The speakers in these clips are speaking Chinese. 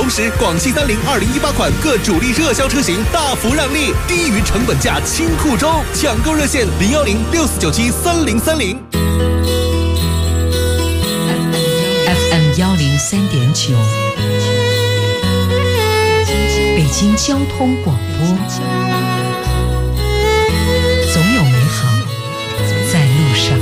同时，广汽302018款各主力热销车型大幅让利，低于成本价清库中，抢购热线01064973030。 FM 103.9，北京交通广播，总有美好在路上。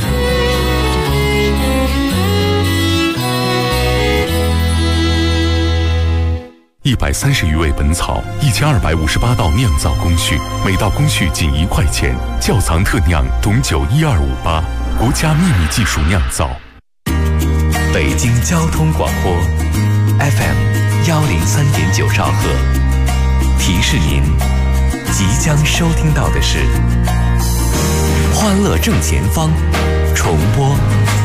130余味本草，1258道酿造工序，每道工序仅1块钱。窖藏特酿董酒12588，国家秘密技术酿造。 北京交通广播 FM 103.9兆赫，提示您即将收听到的是《欢乐正前方》重播。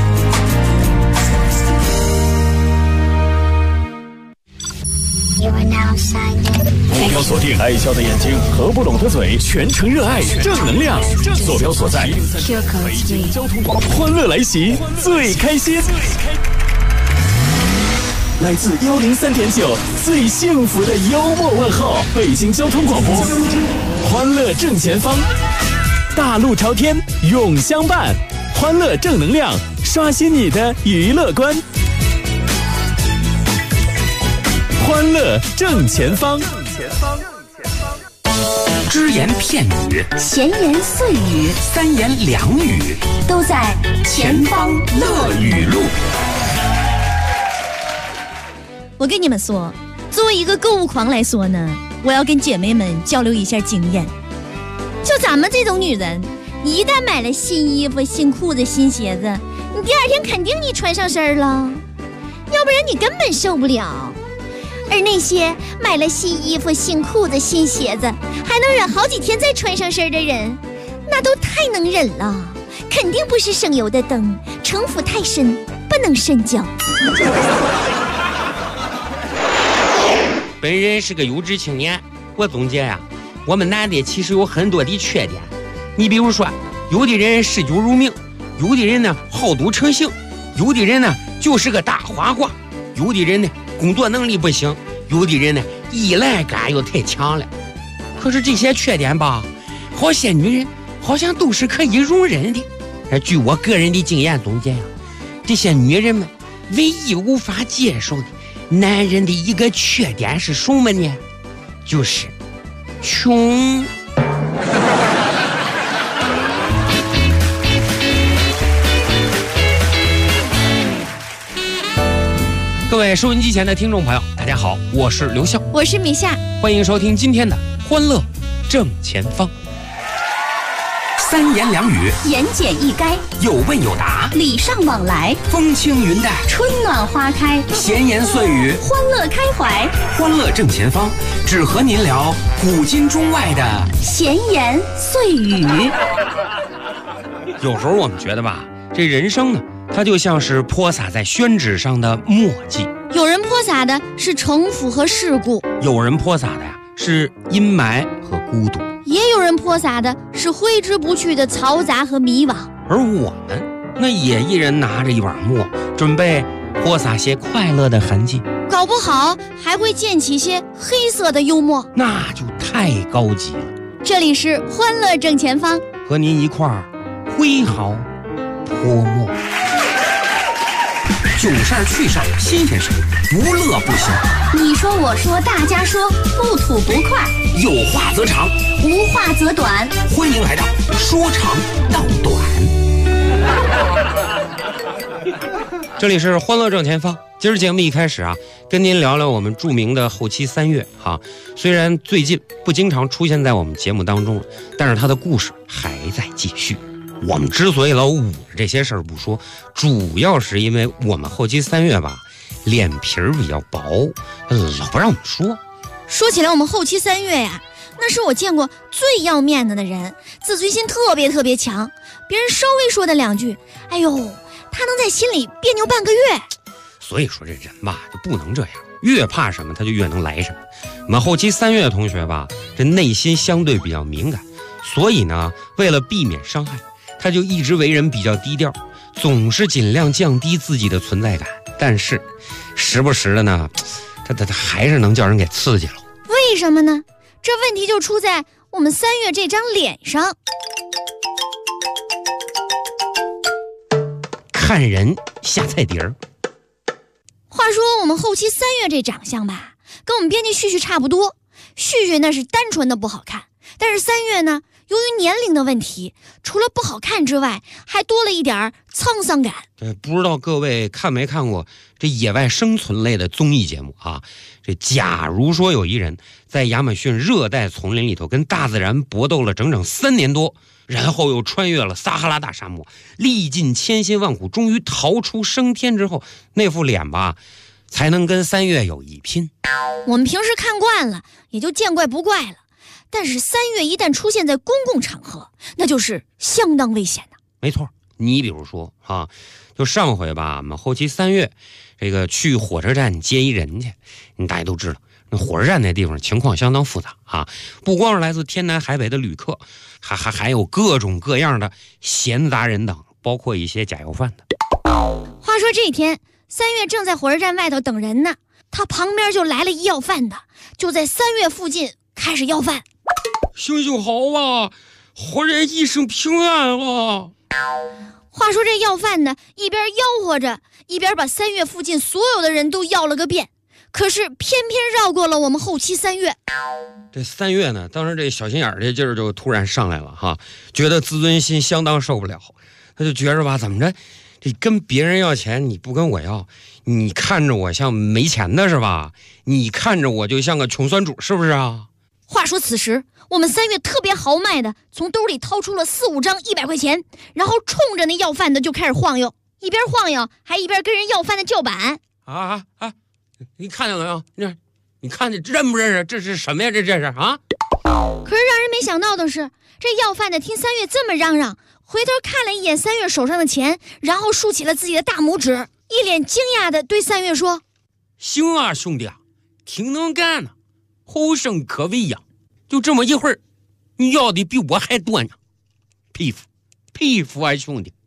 目标锁定爱笑的眼睛，合不拢的嘴，全程热爱正能量。坐标所在，北京交通广播，欢乐来袭，最开心。来自103.9最幸福的幽默问候，北京交通广播，欢乐正前方，大路朝天永相伴，欢乐正能量，刷新你的娱乐观。欢乐正前方， 只言片语， 闲言碎语， 三言两语， 都在前方乐语录。 我跟你们说，作为一个购物狂来说呢，我要跟姐妹们交流一下经验。就咱们这种女人，你一旦买了新衣服、新裤子、新鞋子，你第二天肯定你穿上身了，要不然你根本受不了。而那些买了新衣服、新裤子、新鞋子还能忍好几天再穿上身的人，那都太能忍了，肯定不是省油的灯，城府太深，不能深交。 本人是个优质青年，我总结呀，我们男的其实有很多的缺点。你比如说，有的人嗜酒如命，有的人呢好赌成性，有的人呢就是个大花瓜，有的人呢工作能力不行，有的人呢依赖感又太强了。可是这些缺点吧，好些女人好像都是可以容忍的。据我个人的经验总结呀，这些女人们唯一无法接受的男人的一个缺点是什么呢？就是穷。各位收音机前的听众朋友，大家好，我是刘笑， 我是米夏， 欢迎收听今天的欢乐正前方。 三言两语， 言简意赅， 有问有答， 礼尚往来， 风轻云淡， 春暖花开， 闲言碎语， 欢乐开怀。 欢乐正前方，只和您聊古今中外的闲言碎语。 有时候我们觉得吧，这人生呢，它就像是泼洒在宣纸上的墨迹。 有人泼洒的是城府和世故， 有人泼洒的呀是阴霾和孤独， 也有人泼洒的是挥之不去的嘈杂和迷惘。 而我们那也一人拿着一碗墨，准备泼洒些快乐的痕迹， 搞不好还会溅起些黑色的幽默， 那就太高级了。 这里是欢乐正前方， 和您一块儿挥毫泼墨。 囧事儿趣事儿新鲜事儿，不乐不行。 你说我说大家说，不吐不快， 有话则长， 无话则短。 欢迎来到说长道短。 这里是欢乐正前方，今儿节目一开始啊，跟您聊聊我们著名的后期三月哈。虽然最近不经常出现在我们节目当中了，但是他的故事还在继续。我们之所以老捂着这些事儿不说，主要是因为我们后期三月吧，脸皮儿比较薄，老不让我们说。 说起来，我们后期三月呀，那是我见过最要面子的人，自尊心特别强。别人稍微说的两句，哎呦，他能在心里别扭半个月。 所以说这人吧，就不能这样，越怕什么他就越能来什么。我们后期三月的同学吧，这内心相对比较敏感，所以呢，为了避免伤害，他就一直为人比较低调，总是尽量降低自己的存在感。但是时不时的呢， 他还是能叫人给刺激了。 为什么呢？这问题就出在我们3月这张脸上。 看人下菜碟儿。 话说我们后期3月这长相吧，跟我们编辑旭旭差不多。旭旭那是单纯的不好看，但是3月呢，由于年龄的问题，除了不好看之外，还多了一点沧桑感。 不知道各位看没看过这野外生存类的综艺节目啊？这假如说有一人在亚马逊热带丛林里头跟大自然搏斗了整整3年多，然后又穿越了撒哈拉大沙漠，历尽千辛万苦，终于逃出升天之后，那副脸吧，才能跟3月有一拼。 我们平时看惯了，也就见怪不怪了。但是3月一旦出现在公共场合，那就是相当危险的。 没错，你比如说啊，就上回吧，我们后期3月这个去火车站接一人去，大家都知道，那火车站那地方情况相当复杂啊，不光是来自天南海北的旅客，还有各种各样的闲杂人等，包括一些假药贩的。 话说这天，3月正在火车站外头等人呢，他旁边就来了一要饭的，就在3月附近开始要饭。 行行好啊，活人一生平安啊！ 话说这要饭的一边吆喝着，一边把3月附近所有的人都要了个遍，可是偏偏绕过了我们后期3月。 这3月呢，当时这小心眼儿这劲儿就突然上来了哈，觉得自尊心相当受不了，他就觉着吧，怎么着，这跟别人要钱你不跟我要，你看着我像没钱的是吧？你看着我就像个穷酸主是不是啊？ 话说此时我们3月特别豪迈的从兜里掏出了4、5张100块钱，然后冲着那要饭的就开始晃悠，一边晃悠还一边跟人要饭的叫板。 你看见了没有？你看见认不认识？这是什么呀？这是啊！ 可是让人没想到的是，这要饭的听3月这么嚷嚷，回头看了一眼3月手上的钱，然后竖起了自己的大拇指，一脸惊讶的对3月说：“ 行啊，兄弟啊，挺能干呢，后生可畏呀！就这么一会儿，你要的比我还多呢，佩服啊，兄弟！”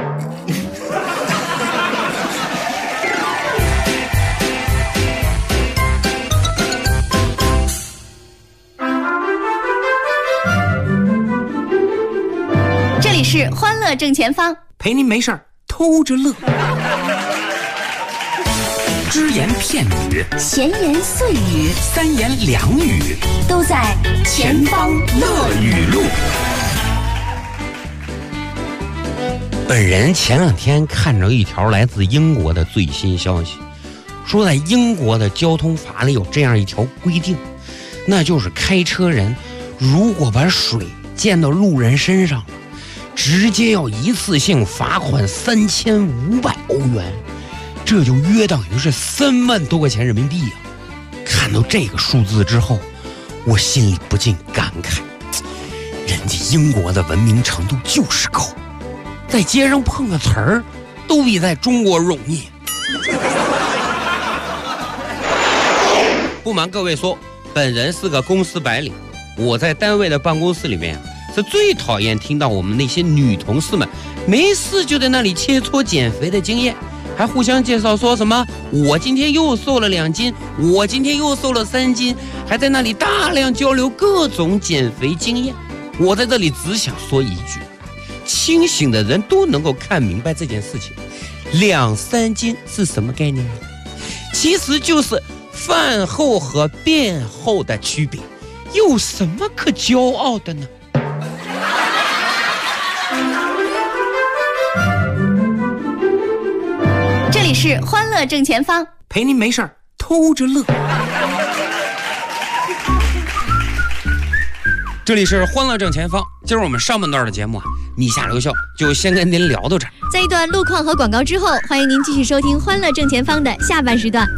这里是欢乐正前方， 陪您没事儿偷着乐。只言片语， 闲言碎语 3言2语， 都在前方乐语录。 本人前2天看着一条来自英国的最新消息，说在英国的交通法里有这样一条规定，那就是开车人如果把水溅到路人身上了，直接要一次性罚款3500欧元，这就约等于是3万多块钱人民币啊！看到这个数字之后，我心里不禁感慨，人家英国的文明程度就是高，在街上碰个瓷儿都比在中国容易。不瞒各位说，本人是个公司白领，我在单位的办公室里面是最讨厌听到我们那些女同事们没事就在那里切磋减肥的经验，还互相介绍说什么我今天又瘦了2斤，我今天又瘦了3斤，还在那里大量交流各种减肥经验。我在这里只想说一句，清醒的人都能够看明白这件事情，2、3斤是什么概念？其实就是饭后和便后的区别，有什么可骄傲的呢？ 这里是欢乐正前方， 陪您没事儿偷着乐。 这里是欢乐正前方，今儿我们上半段的节目米下留校就先跟您聊到这儿。 在一段路况和广告之后，欢迎您继续收听欢乐正前方的下半时段。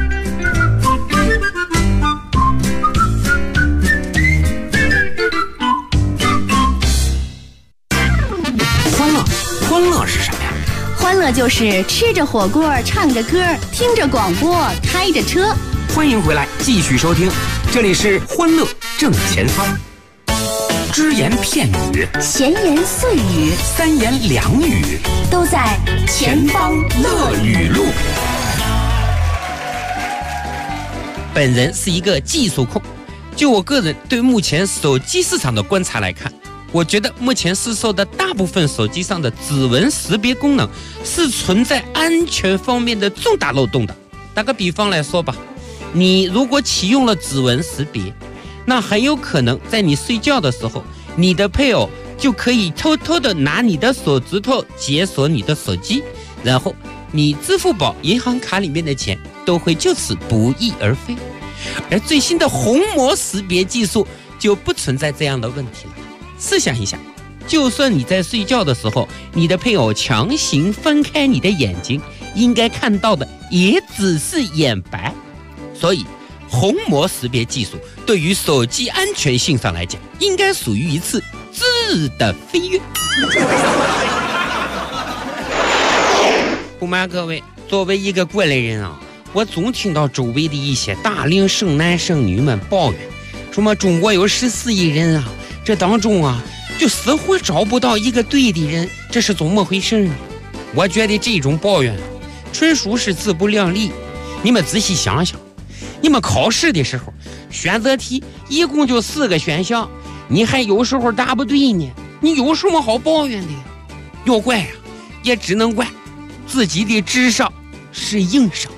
欢乐是什么呀？ 欢乐就是吃着火锅，唱着歌，听着广播，开着车。 欢迎回来，继续收听，这里是欢乐正前方。只言片语， 闲言碎语 ，3言2语， 都在前方乐语录。 本人是一个技术控，就我个人对目前手机市场的观察来看，我觉得目前市售的大部分手机上的指纹识别功能是存在安全方面的重大漏洞的。打个比方来说吧，你如果启用了指纹识别，那很有可能在你睡觉的时候，你的配偶就可以偷偷的拿你的手指头解锁你的手机，然后你支付宝、银行卡里面的钱都会就此不翼而飞。而最新的虹膜识别技术就不存在这样的问题了。试想一下，就算你在睡觉的时候，你的配偶强行翻开你的眼睛，应该看到的也只是眼白。所以虹膜识别技术对于手机安全性上来讲，应该属于一次质的飞跃。不瞒各位，作为一个过来人啊，我总听到周围的一些大龄剩男剩女们抱怨，什么中国有14亿人啊，这当中啊就似乎找不到一个对的人，这是怎么回事呢？我觉得这种抱怨纯属是自不量力。你们仔细想想，你们考试的时候选择题一共就4个选项，你还有时候答不对呢，你有什么好抱怨的呀？要怪呀，也只能怪自己的智商是硬伤。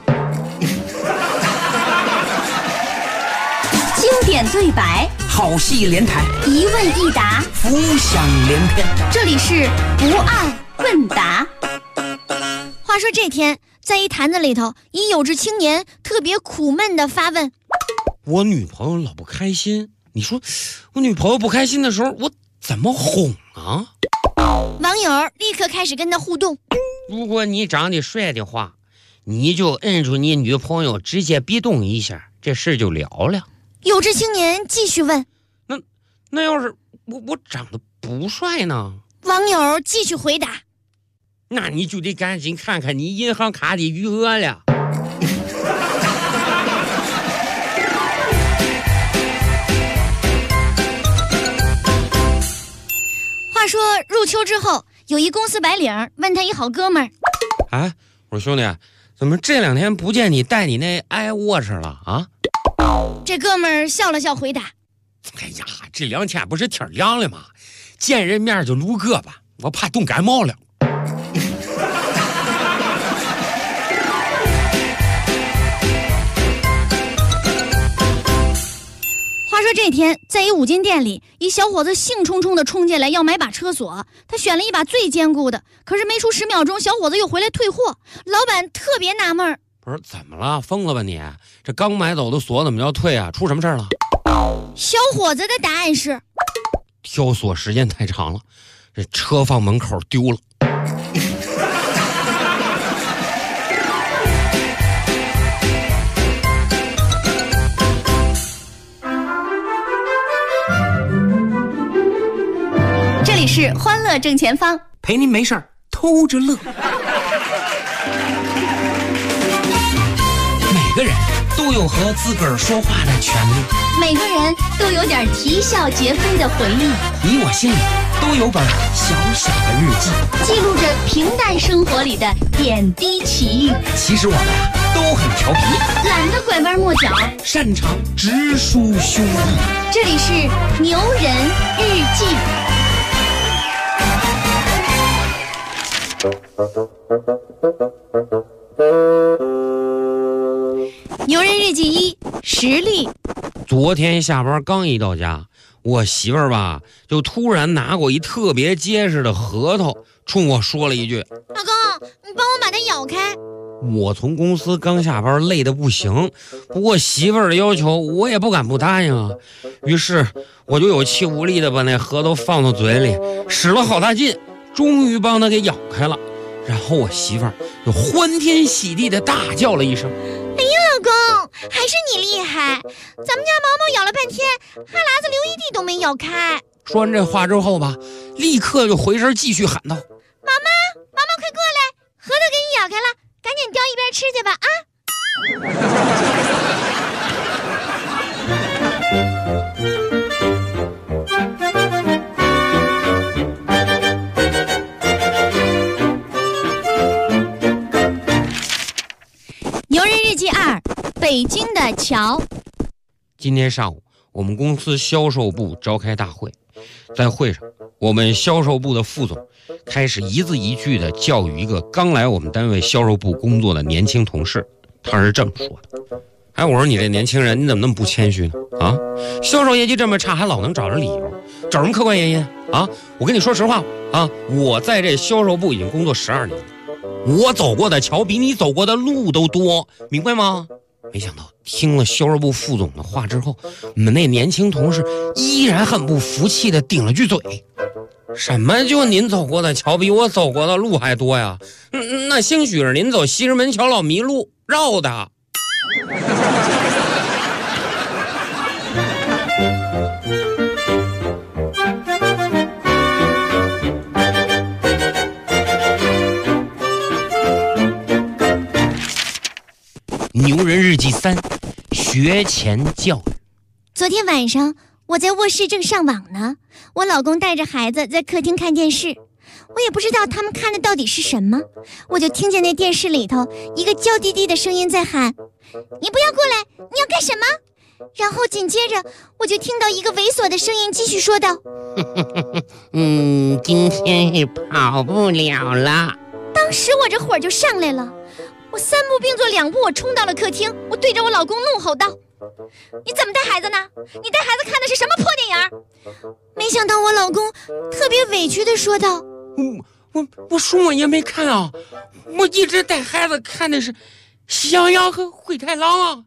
经典对白， 好戏连台， 一问一答， 浮想联翩。 这里是不二问答。 话说这天，在一坛子里头，一有志青年特别苦闷地发问： 我女朋友老不开心，你说我女朋友不开心的时候，我怎么哄啊？ 网友立刻开始跟他互动： 如果你长得帅的话，你就摁住你女朋友，直接逼动一下，这事就了了。 有志青年继续问： 那要是我长得不帅呢？ 网友继续回答： 那你就得赶紧看看你银行卡的余额了。 话说入秋之后，有一公司白领问他一好哥们儿： 哎，我说兄弟，怎么这2天不见你带你那iWatch了啊？ 这哥们儿笑了笑回答： 哎呀，这2天不是天凉了吗？见人面就撸胳膊，我怕冻感冒了。 话说这天，在一五金店里，一小伙子兴冲冲地冲进来要买把车锁，他选了一把最坚固的，可是没出10秒钟，小伙子又回来退货。老板特别纳闷儿： 不是怎么了？疯了吧你？这刚买走的锁怎么要退啊？出什么事了？ 小伙子的答案是： 挑锁时间太长了，这车放门口丢了。 这里是欢乐正前方， 陪您没事儿偷着乐。每个人都有和自个儿说话的权利， 每个人都有点啼笑皆非的回忆， 你我心里都有本小小的日记， 记录着平淡生活里的点滴奇遇。 其实我们都很调皮， 懒得拐弯抹角， 擅长直抒胸臆。 这里是牛人日记。 牛人日记1：实力。 昨天下班刚一到家，我媳妇儿吧就突然拿过一特别结实的核桃，冲我说了一句： 老公，你帮我把它咬开。 我从公司刚下班，累得不行，不过媳妇儿的要求我也不敢不答应啊。于是我就有气无力的把那核桃放到嘴里，使了好大劲，终于帮她给咬开了。然后我媳妇儿就欢天喜地的大叫了一声： 哎呀，老公，还是你厉害！咱们家毛毛咬了半天，哈喇子流一地都没咬开。 说完这话之后吧，立刻就回身继续喊道： 毛毛快过来，核桃给你咬开了，赶紧叼一边吃去吧啊！牛人日记2：北京的桥。 今天上午，我们公司销售部召开大会，在会上，我们销售部的副总开始一字一句地教育一个刚来我们单位销售部工作的年轻同事。他是这么说的：哎，我说你这年轻人，你怎么那么不谦虚呢？啊，销售业绩这么差，还老能找着理由，找什么客观原因啊？我跟你说实话啊，我在这销售部已经工作12年了，我走过的桥比你走过的路都多，明白吗？没想到听了销售部副总的话之后，我们那年轻同事依然很不服气的顶了句嘴：什么就您走过的桥比我走过的路还多呀？那兴许是您走西直门桥老迷路绕的。牛人日记3：学前教育。 昨天晚上我在卧室正上网呢，我老公带着孩子在客厅看电视，我也不知道他们看的到底是什么，我就听见那电视里头一个娇滴滴的声音在喊：你不要过来，你要干什么？然后紧接着我就听到一个猥琐的声音继续说道： 今天也跑不了了。 当时我这火就上来了，我3步并作2步，我冲到了客厅，我对着我老公怒吼道：你怎么带孩子呢？你带孩子看的是什么破电影？没想到我老公特别委屈地说道： 我什么也没看啊，我一直带孩子看的是《喜羊羊和灰太狼》啊。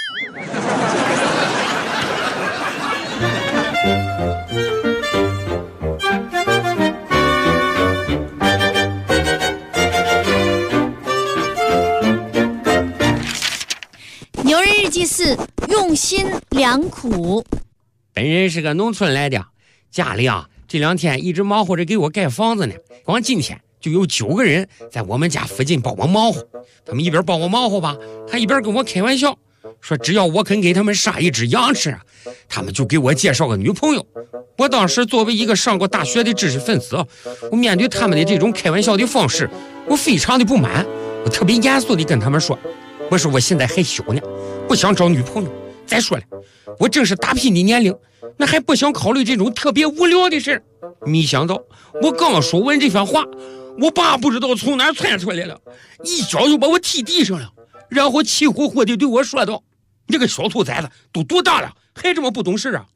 牛人日记4：用心良苦。 本人是个农村来的，家里啊这2天一直忙活着给我盖房子呢，光今天就有9个人在我们家附近帮我忙活。他们一边帮我忙活吧，还一边跟我开玩笑，说只要我肯给他们杀一只羊吃，他们就给我介绍个女朋友。我当时作为一个上过大学的知识分子，我面对他们的这种开玩笑的方式，我非常的不满。我特别严肃地跟他们说，我说我现在还小呢，不想找女朋友。再说了，我正是打拼的年龄，那还不想考虑这种特别无聊的事。没想到我刚说完这番话，我爸不知道从哪儿窜出来了，一脚就把我踢地上了，然后气呼呼地对我说道：这个小兔崽子都多大了，还这么不懂事啊！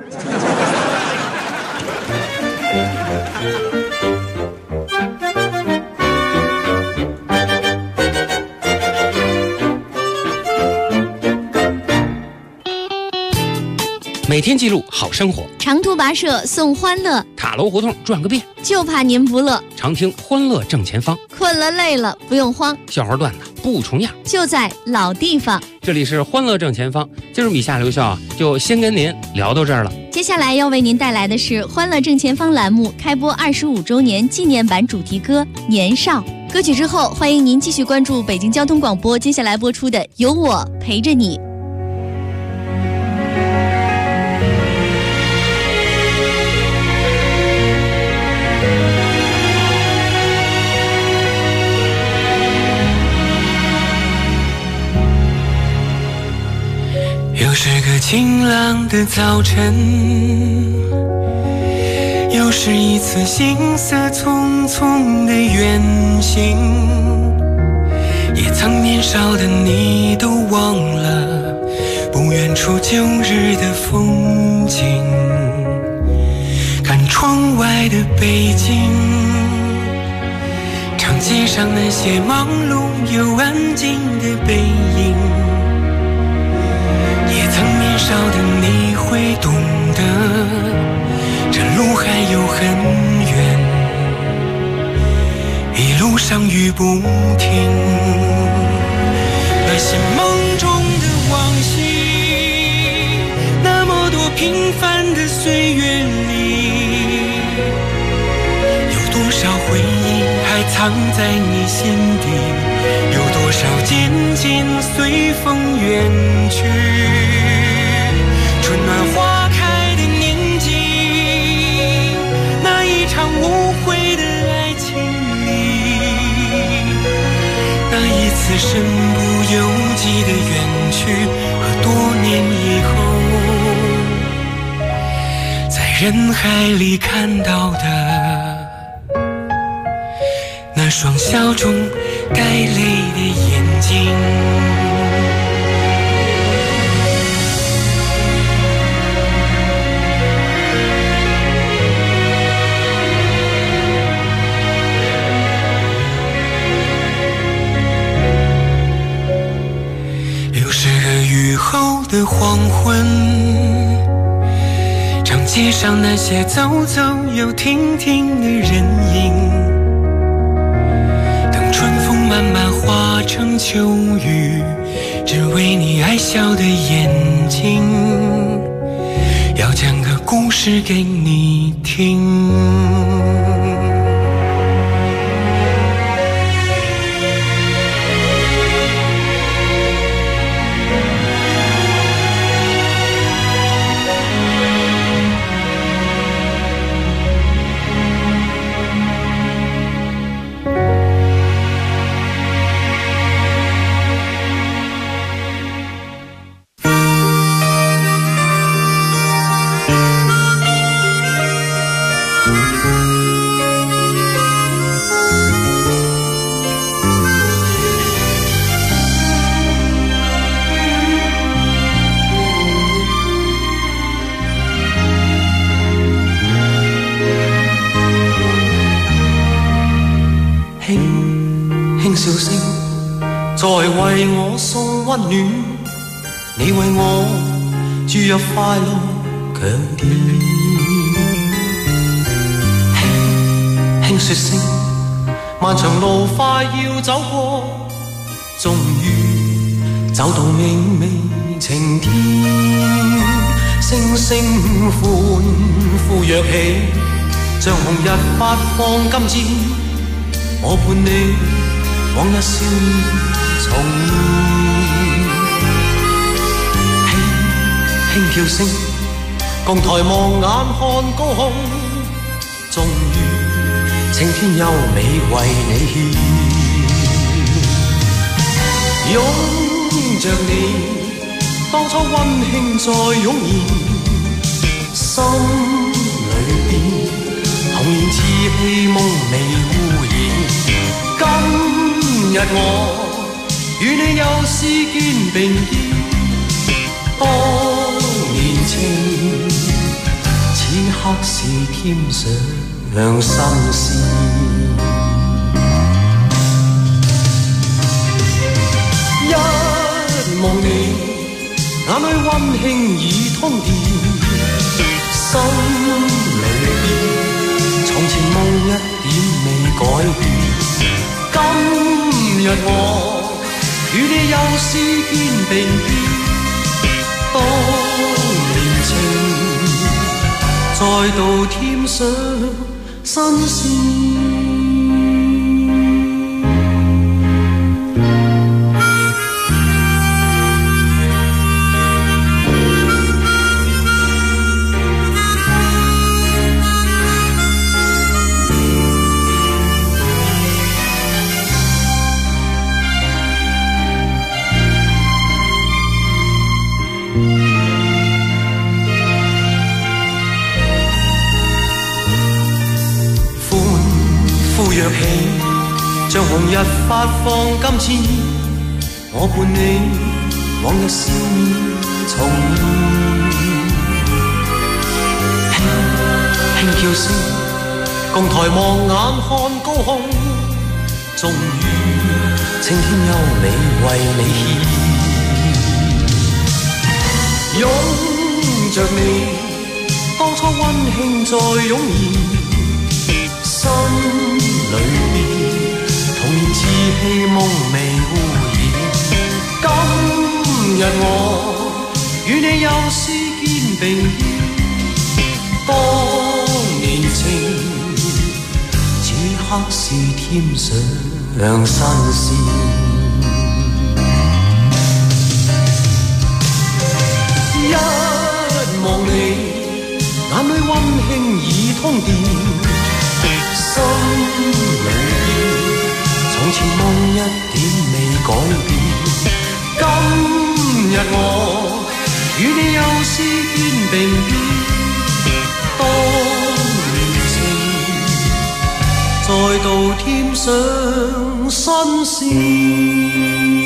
每天记录好生活， 长途跋涉送欢乐， 塔楼胡同转个遍， 就怕您不乐。 常听欢乐正前方， 困了累了不用慌， 笑话段子不重样， 就在老地方。 这里是欢乐正前方，今儿米夏留校就先跟您聊到这儿了。 接下来要为您带来的是欢乐正前方栏目开播25周年纪念版主题歌《年少》。歌曲之后，欢迎您继续关注北京交通广播接下来播出的《有我陪着你》。 又是个晴朗的早晨，又是一次行色匆匆的远行，也曾年少的你都忘了不远处旧日的风景。看窗外的北京，长街上那些忙碌又安静的背影，也曾年少的你会懂得，这路还有很远，一路上雨不停。那些梦中的往昔，那么多平凡的岁月里，有多少回忆还藏在你心底，有多少渐渐随风远去。春暖花开的年纪，那一场无悔的爱情里，那一次身不由己的远去，和多人海里看到的那双笑中带泪的眼睛。又是个雨后的黄昏，长街上那些走走又停停的人影，等春风慢慢化成秋雨，只为你爱笑的眼睛，要讲个故事给你听。 笑聲在為我送溫暖，你為我注入快樂強電。輕輕說聲，漫長路快要走過，終於走到明媚晴天。星星歡呼躍起，像紅日發放金箭，我伴你往日少年重現，輕輕跳聲，共抬望眼看高空，終於青天優美為你獻，擁着你，當初溫馨再湧現，心裏邊童年稚氣夢未污染。今日我與你又是肩並肩，當年情此刻是添上新鮮。一望你眼裏溫馨已通電，心裏邊從前夢一點未改變。今日我與你又是肩並肩，當年情再度添上新鮮。躍起，像紅日發放金箭，我伴你往日笑面重現，輕輕叫聲，共抬望眼看高空，終於青天優美為你獻，擁着你，當初溫馨再湧現，心裏邊童年稚氣夢未污染。今日我與你又是肩並肩，當年情此刻是添上新鮮。一望你眼裏溫馨已通電，心裏邊從前夢一點未改變。今日我與你又是肩並肩， 當年情，再度添上新鮮。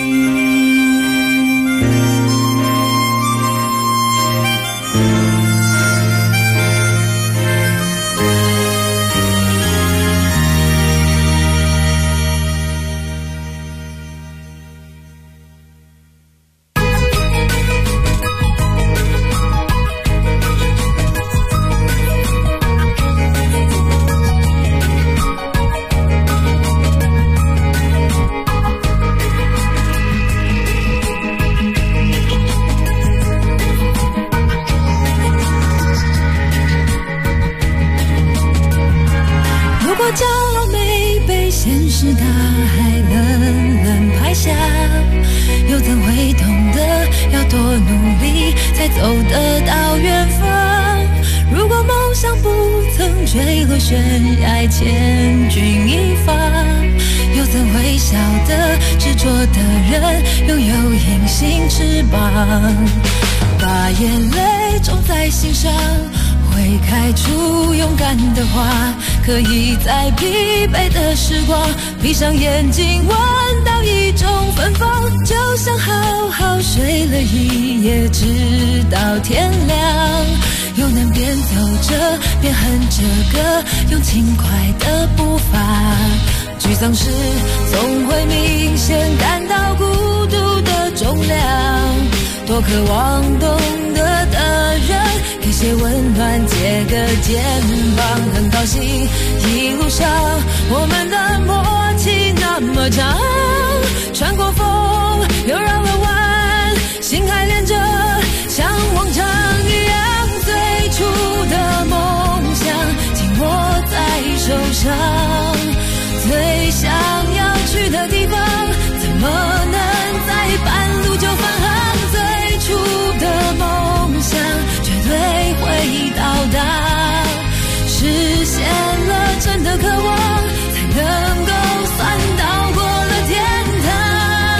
把眼泪种在心上，会开出勇敢的花，可以在疲惫的时光闭上眼睛闻到一种芬芳，就像好好睡了一夜直到天亮，又能边走着边哼着歌，用轻快的步伐，沮丧时总会明显感到孤独的重量，多渴望懂得的人给些温暖，借个肩膀，很高兴一路上我们的默契那么长，穿过风又绕了弯，心还连着像往常一样，最初的梦想紧握在手上，最想要去的地方怎么能在半路就返航，最初的梦想绝对会到达，实现了真的渴望，才能够算到过了天堂。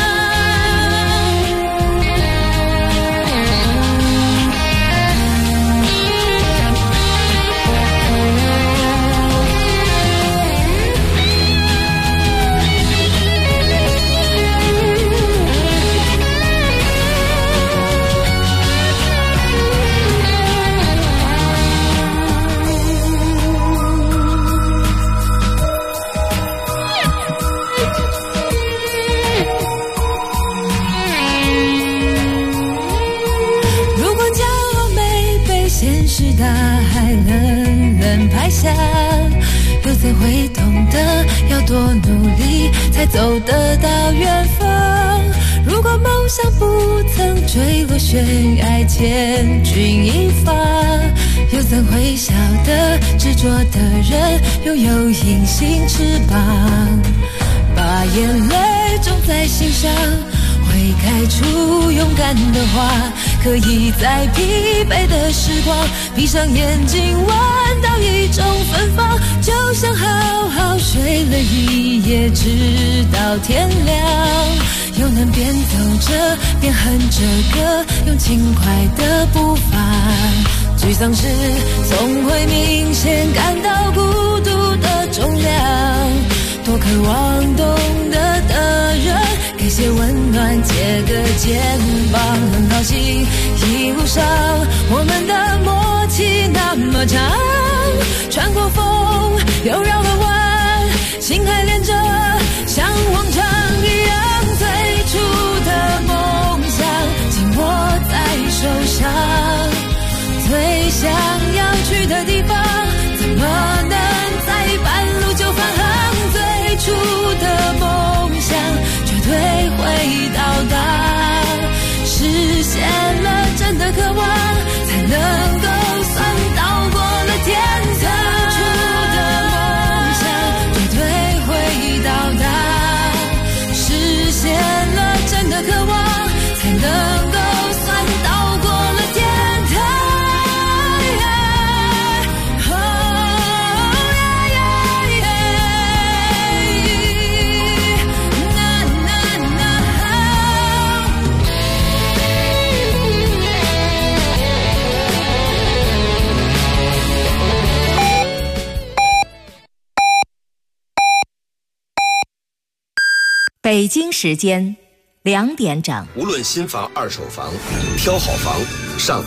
拍下，又怎会懂得要多努力才走得到远方，如果梦想不曾坠落悬崖千钧一发，又怎会晓得执着的人拥有隐形翅膀，把眼泪种在心上，会开出勇敢的花，可以在疲惫的时光闭上眼睛闻到一种芬芳，就像好好睡了一夜直到天亮，又能边走着边哼着歌，用轻快的步伐，沮丧时总会明显感到孤独的重量，多渴望懂得的人给些温暖，借个肩膀，很高兴一路上我们的默契那么长，穿过风又绕了弯，心还连着像往常一样，最初的梦想紧握在手上，最想要去的地方怎么能在半路就返航，最初的梦想绝对会到达，实现了真的渴望， 北京时间2点整。 无论新房、二手房，挑好房上。